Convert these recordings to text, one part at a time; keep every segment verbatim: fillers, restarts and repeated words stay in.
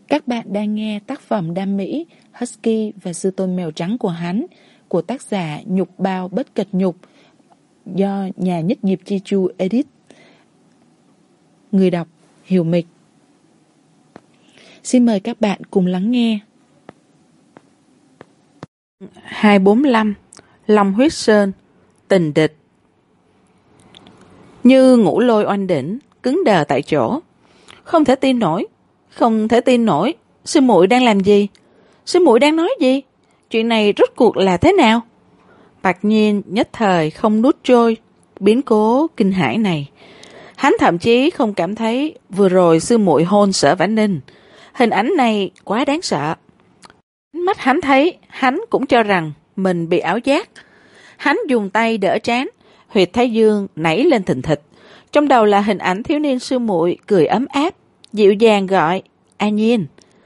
Các bạn đang nghe tác phẩm Đam Mỹ, Husky và Sư Tôn Mèo Trắng của hắn của tác giả Nhục Bao Bất Cật Nhục do nhà Nhất Nghiệp Chi Chu edit. Người đọc Hiểu Mịch. Xin mời các bạn cùng lắng nghe. hai bốn lăm Long Huyết Sơn, Tình Địch. Như ngũ lôi oanh đỉnh, cứng đờ tại chỗ. Không thể tin nổi, không thể tin nổi. Sư muội đang làm gì? Sư muội đang nói gì? Chuyện này rốt cuộc là thế nào? Bạc Nhiên nhất thời không nuốt trôi biến cố kinh hãi này. Hắn thậm chí không cảm thấy vừa rồi sư muội hôn Sở Vãn Ninh. Hình ảnh này quá đáng sợ. Mắt hắn thấy, hắn cũng cho rằng mình bị ảo giác. Hắn dùng tay đỡ trán, huyệt thái dương nảy lên thình thịch. Trong đầu là hình ảnh thiếu niên sư muội cười ấm áp, dịu dàng gọi A Nhiên.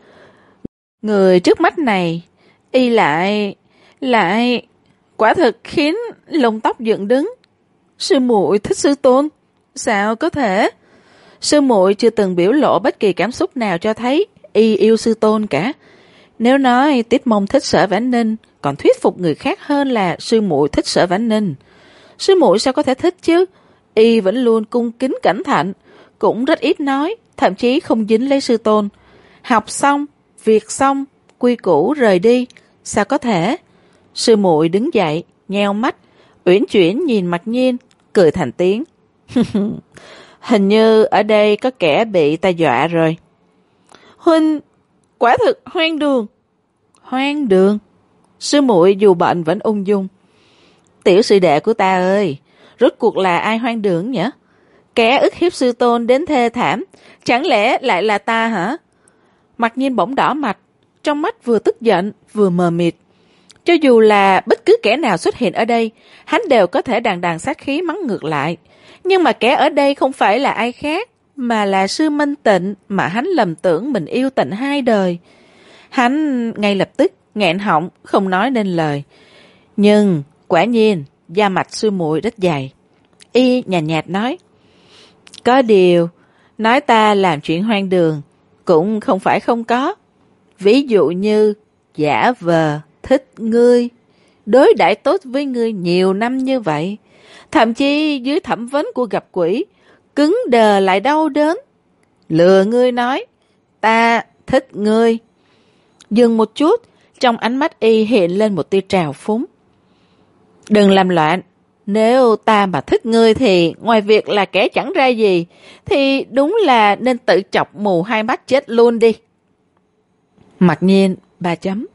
Người trước mắt này, y lại, lại, quả thực khiến lông tóc dựng đứng. Sư muội thích sư tôn, sao có thể? Sư muội chưa từng biểu lộ bất kỳ cảm xúc nào cho thấy y yêu sư tôn cả. Nếu nói Tiết Mông thích Sở Vãn Ninh, còn thuyết phục người khác hơn là sư muội thích Sở Vãn Ninh. Sư muội sao có thể thích chứ? Y vẫn luôn cung kính cẩn thận, cũng rất ít nói, thậm chí không dính lấy sư tôn. Học xong, việc xong, quy củ rời đi, sao có thể? Sư muội đứng dậy, nheo mắt, uyển chuyển nhìn Mạc Nhiên, cười thành tiếng. Hình như ở đây có kẻ bị ta dọa rồi. Huynh, quả thực hoang đường. Hoang đường? Sư muội dù bệnh vẫn ung dung. Tiểu sư đệ của ta ơi, rốt cuộc là ai hoang đường nhỉ? Kẻ ức hiếp sư tôn đến thê thảm, chẳng lẽ lại là ta hả? Mạc Nhiên bỗng đỏ mặt, trong mắt vừa tức giận vừa mờ mịt. Cho dù là bất cứ kẻ nào xuất hiện ở đây, hắn đều có thể đằng đằng sát khí mắng ngược lại. Nhưng mà kẻ ở đây không phải là ai khác, mà là Sư Minh Tịnh mà hắn lầm tưởng mình yêu tận hai đời. Hắn ngay lập tức nghẹn họng, không nói nên lời. Nhưng quả nhiên, da mạch sư muội rất dày. Y nhàn nhạt, nhạt nói, có điều, nói ta làm chuyện hoang đường, cũng không phải không có. Ví dụ như, giả vờ, thích ngươi, đối đãi tốt với ngươi nhiều năm như vậy, thậm chí dưới thẩm vấn của gặp quỷ, cứng đờ lại đau đớn. Lừa ngươi nói, ta thích ngươi. Dừng một chút, trong ánh mắt y hiện lên một tia trào phúng. Đừng làm loạn, nếu ta mà thích ngươi thì ngoài việc là kẻ chẳng ra gì, thì đúng là nên tự chọc mù hai mắt chết luôn đi. Mặc nhiên, ba chấm.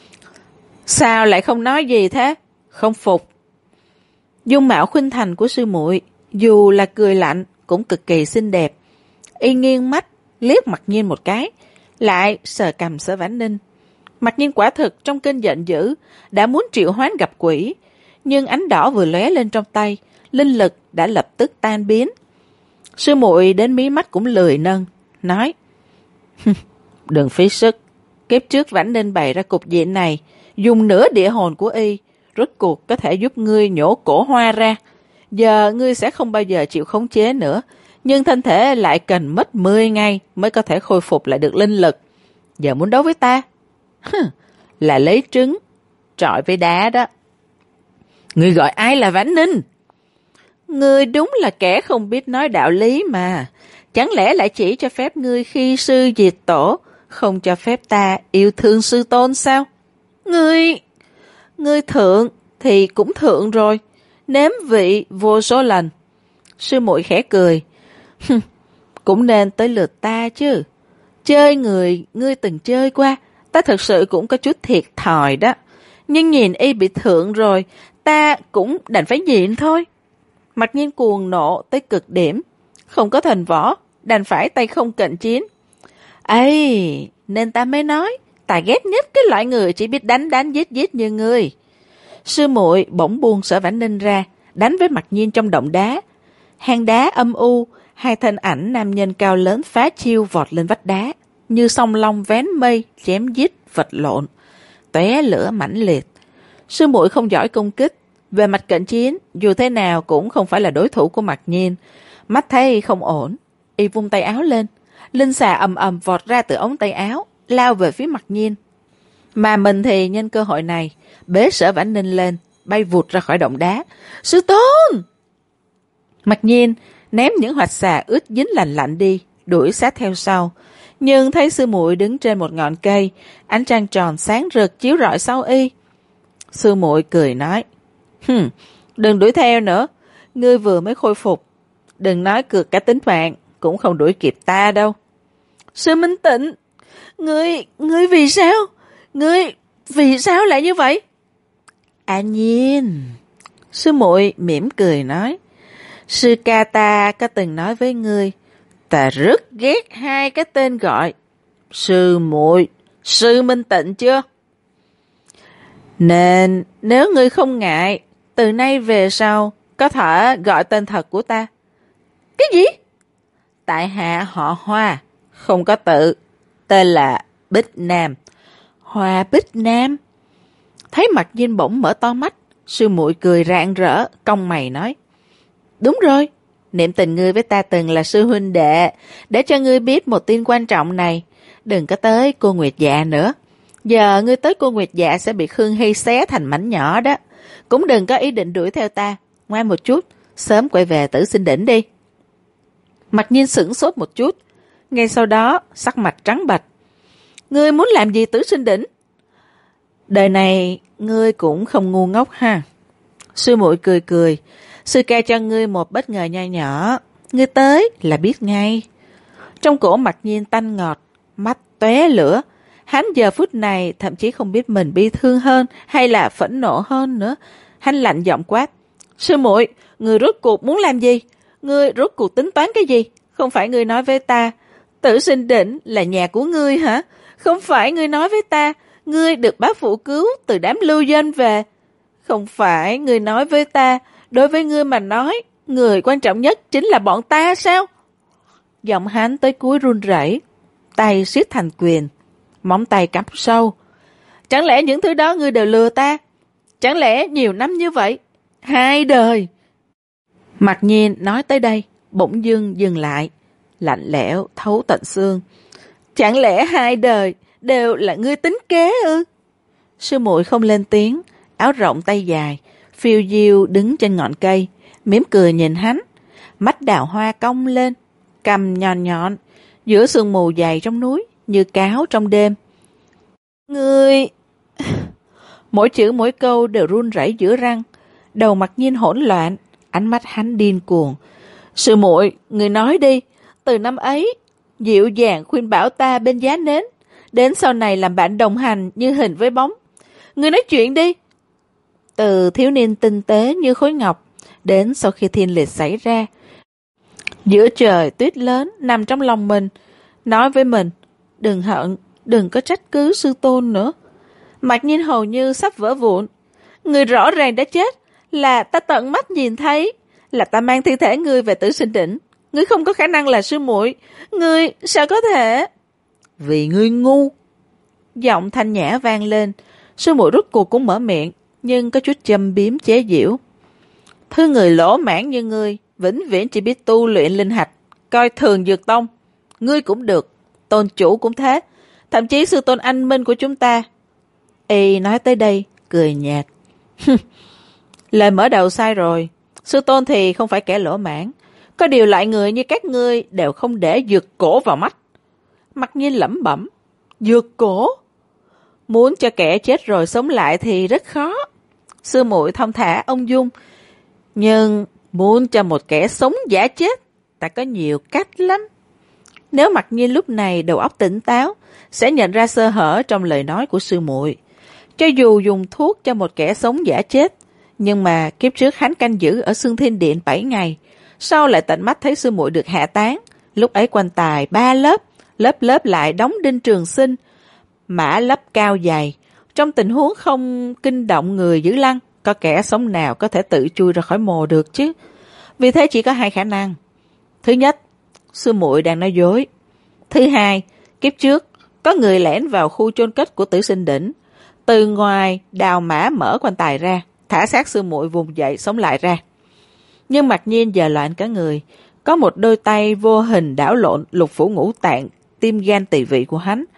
Sao lại không nói gì thế? Không phục. Dung mạo khuynh thành của sư muội, dù là cười lạnh cũng cực kỳ xinh đẹp. Y nghiêng mắt, liếc Mặc Nhiên một cái, lại sờ cằm Sở Vãn Ninh. Mặc Nhiên quả thực trong cơn giận dữ, đã muốn triệu hoán gặp quỷ, nhưng ánh đỏ vừa lóe lên trong tay, linh lực đã lập tức tan biến. Sư muội đến mí mắt cũng lười nâng, nói, đừng phí sức, kiếp trước Vãn Ninh bày ra cục diện này, dùng nửa địa hồn của y, rốt cuộc có thể giúp ngươi nhổ cổ hoa ra. Giờ ngươi sẽ không bao giờ chịu khống chế nữa, nhưng thân thể lại cần mất mười ngày mới có thể khôi phục lại được linh lực. Giờ muốn đấu với ta? Là lấy trứng, trọi với đá đó. Ngươi gọi ai là Vãn Ninh? Ngươi đúng là kẻ không biết nói đạo lý mà. Chẳng lẽ lại chỉ cho phép ngươi khi sư diệt tổ, không cho phép ta yêu thương sư tôn sao? Ngươi... Ngươi thượng thì cũng thượng rồi, nếm vị vô số lần. Sư muội khẽ cười. Cũng nên tới lượt ta chứ. Chơi người ngươi từng chơi qua, ta thật sự cũng có chút thiệt thòi đó. Nhưng nhìn y bị thượng rồi, ta cũng đành phải nhịn thôi. Mặc Nhiên cuồng nộ tới cực điểm, không có thành võ, đành phải tay không cận chiến. Ấy, nên ta mới nói, ta ghét nhất cái loại người chỉ biết đánh đánh giết giết như ngươi. Sư muội bỗng buông Sở Vãn Ninh ra, đánh với Mặc Nhiên trong động đá. Hang đá âm u, hai thân ảnh nam nhân cao lớn phá chiêu vọt lên vách đá, như song long vén mây, chém giết, vật lộn, tóe lửa mãnh liệt. Sư muội không giỏi công kích, về mặt cận chiến, dù thế nào cũng không phải là đối thủ của Mặc Nhiên. Mắt thấy không ổn, y vung tay áo lên, linh xà ầm ầm vọt ra từ ống tay áo, lao về phía Mặc Nhiên. Mà mình thì nhân cơ hội này, bế Sở Vãn Ninh lên, bay vụt ra khỏi động đá. Sư Tôn! Mặc Nhiên ném những hoạch xà ướt dính lành lạnh đi, đuổi sát theo sau. Nhưng thấy sư muội đứng trên một ngọn cây, ánh trăng tròn sáng rực chiếu rọi sau y. Sư muội cười nói, Hừm, đừng đuổi theo nữa, ngươi vừa mới khôi phục. Đừng nói cược cả tính mạng, cũng không đuổi kịp ta đâu. Sư Minh Tịnh, ngươi, ngươi vì sao? Ngươi, vì sao lại như vậy? À Nhiên, sư muội mỉm cười nói, sư ca ta có từng nói với ngươi, ta rất ghét hai cái tên gọi, sư muội, sư Minh Tịnh chưa? Nên nếu ngươi không ngại, từ nay về sau có thể gọi tên thật của ta. Cái gì? Tại hạ họ Hoa, không có tự, tên là Bích Nam. Hoa Bích Nam? Thấy Mặc Nhiên bỗng mở to mắt, sư muội cười rạng rỡ, cong mày nói, đúng rồi, niệm tình ngươi với ta từng là sư huynh đệ, để cho ngươi biết một tin quan trọng này, đừng có tới cô Nguyệt Dạ nữa. Giờ ngươi tới cô Nguyệt Dạ sẽ bị Khương Hy xé thành mảnh nhỏ đó. Cũng đừng có ý định đuổi theo ta, ngoan một chút, sớm quay về Tử Sinh Đỉnh đi. Mặc Nhiên sửng sốt một chút, ngay sau đó sắc mặt trắng bệch. Ngươi muốn làm gì Tử Sinh Đỉnh? Đời này ngươi cũng không ngu ngốc ha. Sư muội cười cười, sư ca cho ngươi một bất ngờ nho nhỏ, ngươi tới là biết ngay. Trong cổ Mặc Nhiên tanh ngọt, mắt tóe lửa. Hắn giờ phút này thậm chí không biết mình bi thương hơn hay là phẫn nộ hơn nữa. Hắn lạnh giọng quát, sư muội, ngươi rốt cuộc muốn làm gì? Ngươi rốt cuộc tính toán cái gì? Không phải ngươi nói với ta Tử Sinh Đỉnh là nhà của ngươi hả? Không phải ngươi nói với ta ngươi được bá phụ cứu từ đám lưu dân về? Không phải ngươi nói với ta đối với ngươi mà nói người quan trọng nhất chính là bọn ta sao? Giọng hắn tới cuối run rẩy, tay siết thành quyền, móng tay cắm sâu. Chẳng lẽ những thứ đó ngươi đều lừa ta? Chẳng lẽ nhiều năm như vậy? Hai đời. Mặc Nhiên nói tới đây, bỗng dưng dừng lại, lạnh lẽo thấu tận xương. Chẳng lẽ hai đời đều là ngươi tính kế ư? Sư muội không lên tiếng, áo rộng tay dài, phiêu diêu đứng trên ngọn cây, mỉm cười nhìn hắn, mắt đào hoa cong lên, cằm nhọn nhọn, giữa sương mù dày trong núi, như cáo trong đêm. Ngươi... Mỗi chữ mỗi câu đều run rẩy giữa răng, đầu Mặc Nhiên hỗn loạn, ánh mắt hắn điên cuồng. Sư muội, người nói đi, từ năm ấy, dịu dàng khuyên bảo ta bên giá nến, đến sau này làm bạn đồng hành như hình với bóng. Người nói chuyện đi. Từ thiếu niên tinh tế như khối ngọc, đến sau khi thiên liệt xảy ra, giữa trời tuyết lớn nằm trong lòng mình, nói với mình, đừng hận, đừng có trách cứ sư tôn nữa. Mặc Nhiên hầu như sắp vỡ vụn. Người rõ ràng đã chết, là ta tận mắt nhìn thấy, là ta mang thi thể ngươi về Tử Sinh Đỉnh. Ngươi không có khả năng là sư muội, ngươi sao có thể? Vì ngươi ngu. Giọng thanh nhã vang lên, sư muội rút cuộc cũng mở miệng, nhưng có chút châm biếm chế giễu. Thứ người lỗ mãn như ngươi, vĩnh viễn chỉ biết tu luyện linh hạch, coi thường dược tông. Ngươi cũng được, tôn chủ cũng thế, thậm chí sư tôn anh minh của chúng ta. Y nói tới đây, cười nhạt. Lời mở đầu sai rồi, sư tôn thì không phải kẻ lỗ mãn, có điều loại người như các ngươi đều không để dược cổ vào mắt. Mặc Nhiên lẩm bẩm, dược cổ? Muốn cho kẻ chết rồi sống lại thì rất khó. Sư muội thông thả ung dung, nhưng muốn cho một kẻ sống giả chết, ta có nhiều cách lắm. Nếu Mặc Nhiên lúc này đầu óc tỉnh táo, sẽ nhận ra sơ hở trong lời nói của sư muội. Cho dù dùng thuốc cho một kẻ sống giả chết, nhưng mà kiếp trước hắn canh giữ ở Xương Thiên Điện bảy ngày, sau lại tận mắt thấy sư muội được hạ táng. Lúc ấy quan tài ba lớp, lớp lớp lại đóng đinh trường sinh, mã lấp cao dày. Trong tình huống không kinh động người giữ lăng, có kẻ sống nào có thể tự chui ra khỏi mồ được chứ? Vì thế chỉ có hai khả năng. Thứ nhất, sư muội đang nói dối. Thứ hai, kiếp trước có người lẻn vào khu chôn cất của Tử Sinh Đỉnh, từ ngoài đào mã mở quan tài ra, thả xác sư muội vùng dậy sống lại ra. Nhưng Mặc Nhiên giờ loạn cả người, có một đôi tay vô hình đảo lộn lục phủ ngũ tạng, tim gan tỳ vị của hắn.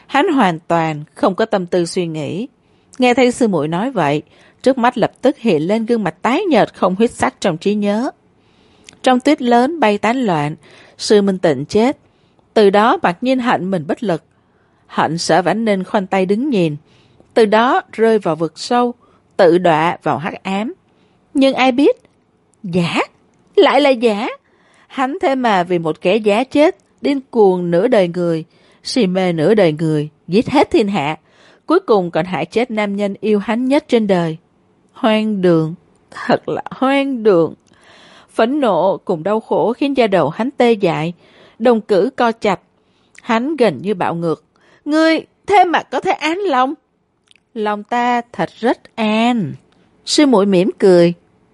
Hắn hoàn toàn không có tâm tư suy nghĩ. Nghe thấy sư muội nói vậy, trước mắt lập tức hiện lên gương mặt tái nhợt không huyết sắc trong trí nhớ. Trong tuyết lớn bay tán loạn, sư Minh Tịnh chết. Từ đó Mạc Nhiên hận mình bất lực. Hận Sở Vãn Ninh khoanh tay đứng nhìn. Từ đó rơi vào vực sâu, tự đọa vào hắc ám. Nhưng ai biết, giả, lại là giả. Hắn thế mà vì một kẻ giá chết, điên cuồng nửa đời người, si mê nửa đời người, giết hết thiên hạ, cuối cùng còn hại chết nam nhân yêu hắn nhất trên đời. Hoang đường, thật là hoang đường. Phẫn nộ cùng đau khổ khiến da đầu hắn tê dại, đồng cử co chặt. Hắn gần như bạo ngược. Ngươi thế mà có thể an lòng? Lòng ta thật rất an. Sư muội mỉm cười.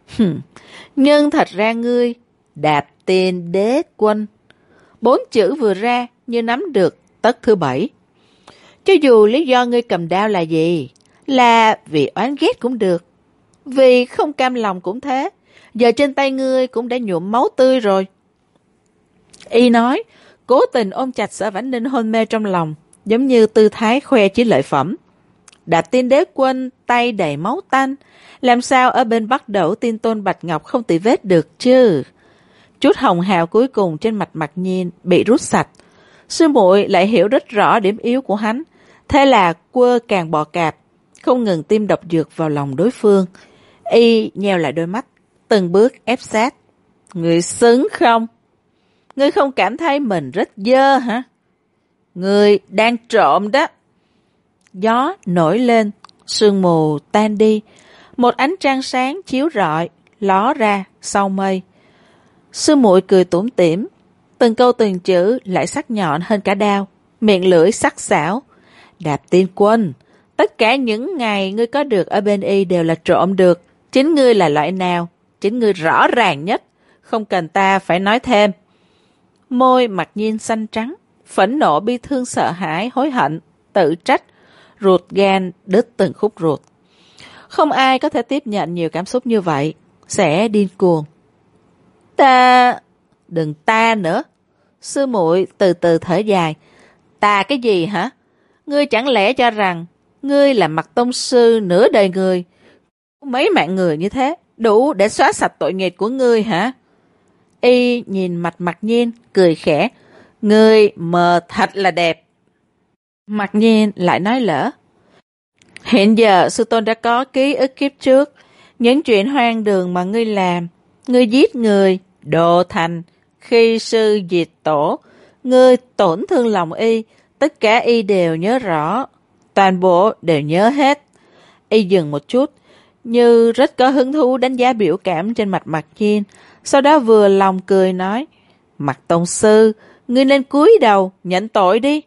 Nhưng thật ra ngươi đạp tiền đế quân. Bốn chữ vừa ra như nắm được tấc thứ bảy. Cho dù lý do ngươi cầm đao là gì, là vì oán ghét cũng được, vì không cam lòng cũng thế. Giờ trên tay ngươi cũng đã nhuộm máu tươi rồi. Y nói, cố tình ôm chặt Sở Vãn Ninh hôn mê trong lòng, giống như tư thái khoe chiến lợi phẩm. Đạp tiên đế quân tay đầy máu tanh, làm sao ở bên Bắc Đẩu tiên tôn Bạch Ngọc không tì vết được chứ? Chút hồng hào cuối cùng trên mặt Mạc Nhiên bị rút sạch. Sư muội lại hiểu rất rõ điểm yếu của hắn, thế là quơ càng bò cạp, không ngừng tiêm độc dược vào lòng đối phương. Y nheo lại đôi mắt, từng bước ép sát. Ngươi xứng không? Ngươi không cảm thấy mình rất dơ hả? Ngươi đang trộm đó. Gió nổi lên, sương mù tan đi, một ánh trăng sáng chiếu rọi, ló ra sau mây. Sư muội cười tủm tỉm, từng câu từng chữ lại sắc nhọn hơn cả đao, miệng lưỡi sắc sảo. Đạp tiên quân, tất cả những ngày ngươi có được ở bên y đều là trộm được. Chính ngươi là loại nào? Chính ngươi rõ ràng nhất, không cần ta phải nói thêm. Môi Mạc Nhiên xanh trắng, phẫn nộ, bi thương, sợ hãi, hối hận, tự trách, ruột gan đứt từng khúc ruột. Không ai có thể tiếp nhận nhiều cảm xúc như vậy, sẽ điên cuồng. Ta... Đừng ta nữa. Sư muội từ từ thở dài. Ta cái gì hả? Ngươi chẳng lẽ cho rằng ngươi là Mạc tông sư nửa đời người, mấy mạng người như thế đủ để xóa sạch tội nghiệp của ngươi hả? Y nhìn mặt Mạc Nhiên cười khẽ. Ngươi mờ thật là đẹp. Mạc Nhiên lại nói lỡ. Hiện giờ sư tôn đã có ký ức kiếp trước, những chuyện hoang đường mà ngươi làm. Ngươi giết người, đồ thành, khi sư diệt tổ, ngươi tổn thương lòng y, tất cả y đều nhớ rõ, toàn bộ đều nhớ hết. Y dừng một chút, như rất có hứng thú đánh giá biểu cảm trên mặt Mạc Nhiên, sau đó vừa lòng cười nói, Mạc tông sư, ngươi nên cúi đầu, nhận tội đi.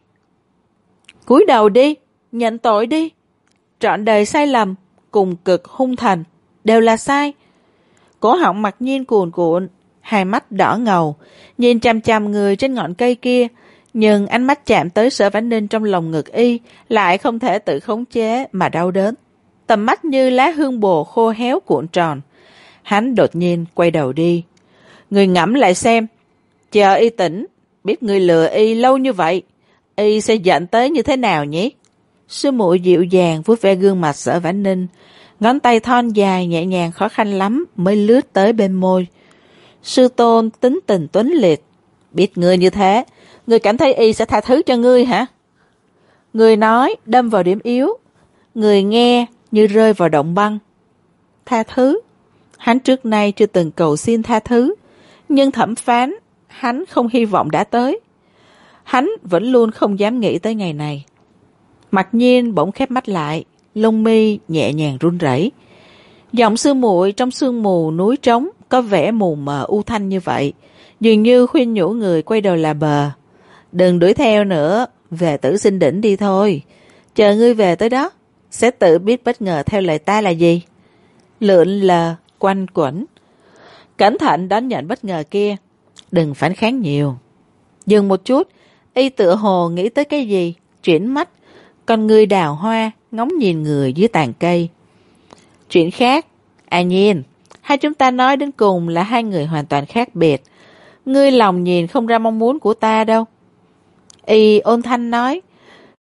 Cúi đầu đi, nhận tội đi. Trọn đời sai lầm, cùng cực hung thần, đều là sai. Cổ họng Mạc Nhiên cuồn cuộn, hai mắt đỏ ngầu, nhìn chằm chằm người trên ngọn cây kia, nhưng ánh mắt chạm tới Sở Vãn Ninh trong lòng ngực y, lại không thể tự khống chế mà đau đớn. Tầm mắt như lá hương bồ khô héo cuộn tròn. Hắn đột nhiên quay đầu đi. Người ngẫm lại xem, chờ y tỉnh, biết người lừa y lâu như vậy, y sẽ giận tới như thế nào nhỉ? Sư muội dịu dàng vuốt ve gương mặt Sở Vãn Ninh, ngón tay thon dài nhẹ nhàng khó khăn lắm mới lướt tới bên môi. Sư tôn tính tình tuấn liệt, biết ngươi như thế, ngươi cảm thấy y sẽ tha thứ cho ngươi hả? Người nói đâm vào điểm yếu, người nghe như rơi vào động băng. Tha thứ? Hắn trước nay chưa từng cầu xin tha thứ, nhưng thẩm phán hắn không hy vọng đã tới. Hắn vẫn luôn không dám nghĩ tới ngày này. Mạc Nhiên bỗng khép mắt lại, lông mi nhẹ nhàng run rẩy. Giọng sư muội trong sương mù núi trống có vẻ mù mờ u thanh như vậy, dường như khuyên nhủ người quay đầu là bờ. Đừng đuổi theo nữa, về Tử Sinh Đỉnh đi thôi. Chờ ngươi về tới đó, sẽ tự biết bất ngờ theo lời ta là gì. Lượn lờ, quanh quẩn. Cẩn thận đón nhận bất ngờ kia, đừng phản kháng nhiều. Dừng một chút, y tựa hồ nghĩ tới cái gì, chuyển mắt, con ngươi đào hoa, ngóng nhìn người dưới tàn cây. Chuyện khác, à Nhiên, hai chúng ta nói đến cùng là hai người hoàn toàn khác biệt. Ngươi lòng nhìn không ra mong muốn của ta đâu. Y ôn thanh nói,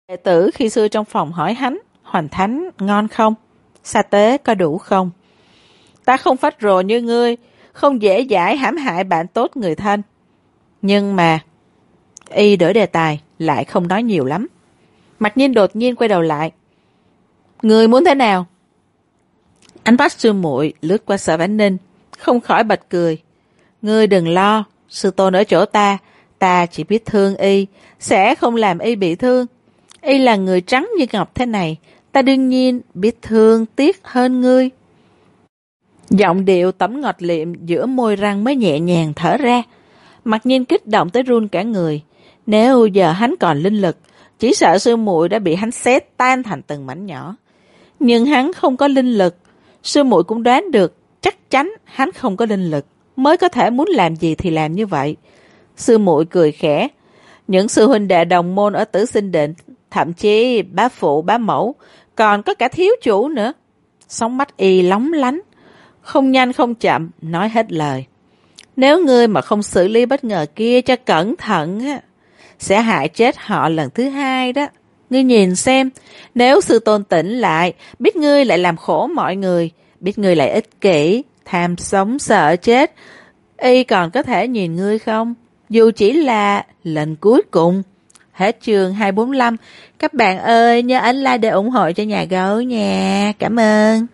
Đệ tử khi xưa trong phòng hỏi hắn, hoành thánh ngon không? Sa tế có đủ không? Ta không phách rồ như ngươi, không dễ dãi hãm hại bạn tốt người thân. Nhưng mà, y đổi đề tài, lại không nói nhiều lắm. Mặc Nhiên đột nhiên quay đầu lại. Ngươi muốn thế nào? Ánh mắt sư muội lướt qua Sở Vãn Ninh, không khỏi bật cười. Ngươi đừng lo, sư tôn ở chỗ ta, ta chỉ biết thương y, sẽ không làm y bị thương. Y là người trắng như ngọc thế này, ta đương nhiên biết thương tiếc hơn ngươi. Giọng điệu tẩm ngọt liệm giữa môi răng mới nhẹ nhàng thở ra. Mặc Nhiên kích động tới run cả người. Nếu giờ hắn còn linh lực, chỉ sợ sư muội đã bị hắn xé tan thành từng mảnh nhỏ. Nhưng hắn không có linh lực, sư muội cũng đoán được chắc chắn hắn không có linh lực, mới có thể muốn làm gì thì làm như vậy. Sư muội cười khẽ. Những sư huynh đệ đồng môn ở Tử Sinh Định, thậm chí bá phụ bá mẫu, còn có cả thiếu chủ nữa. Sóng mắt y lóng lánh, không nhanh không chậm, nói hết lời. Nếu ngươi mà không xử lý bất ngờ kia cho cẩn thận, sẽ hại chết họ lần thứ hai đó. Ngươi nhìn xem, nếu sư tôn tỉnh lại, biết ngươi lại làm khổ mọi người, biết ngươi lại ích kỷ, tham sống sợ chết, y còn có thể nhìn ngươi không? Dù chỉ là lần cuối cùng. Hết chương hai bốn lăm. Các bạn ơi, nhớ ấn like để ủng hộ cho nhà gấu nha. Cảm ơn.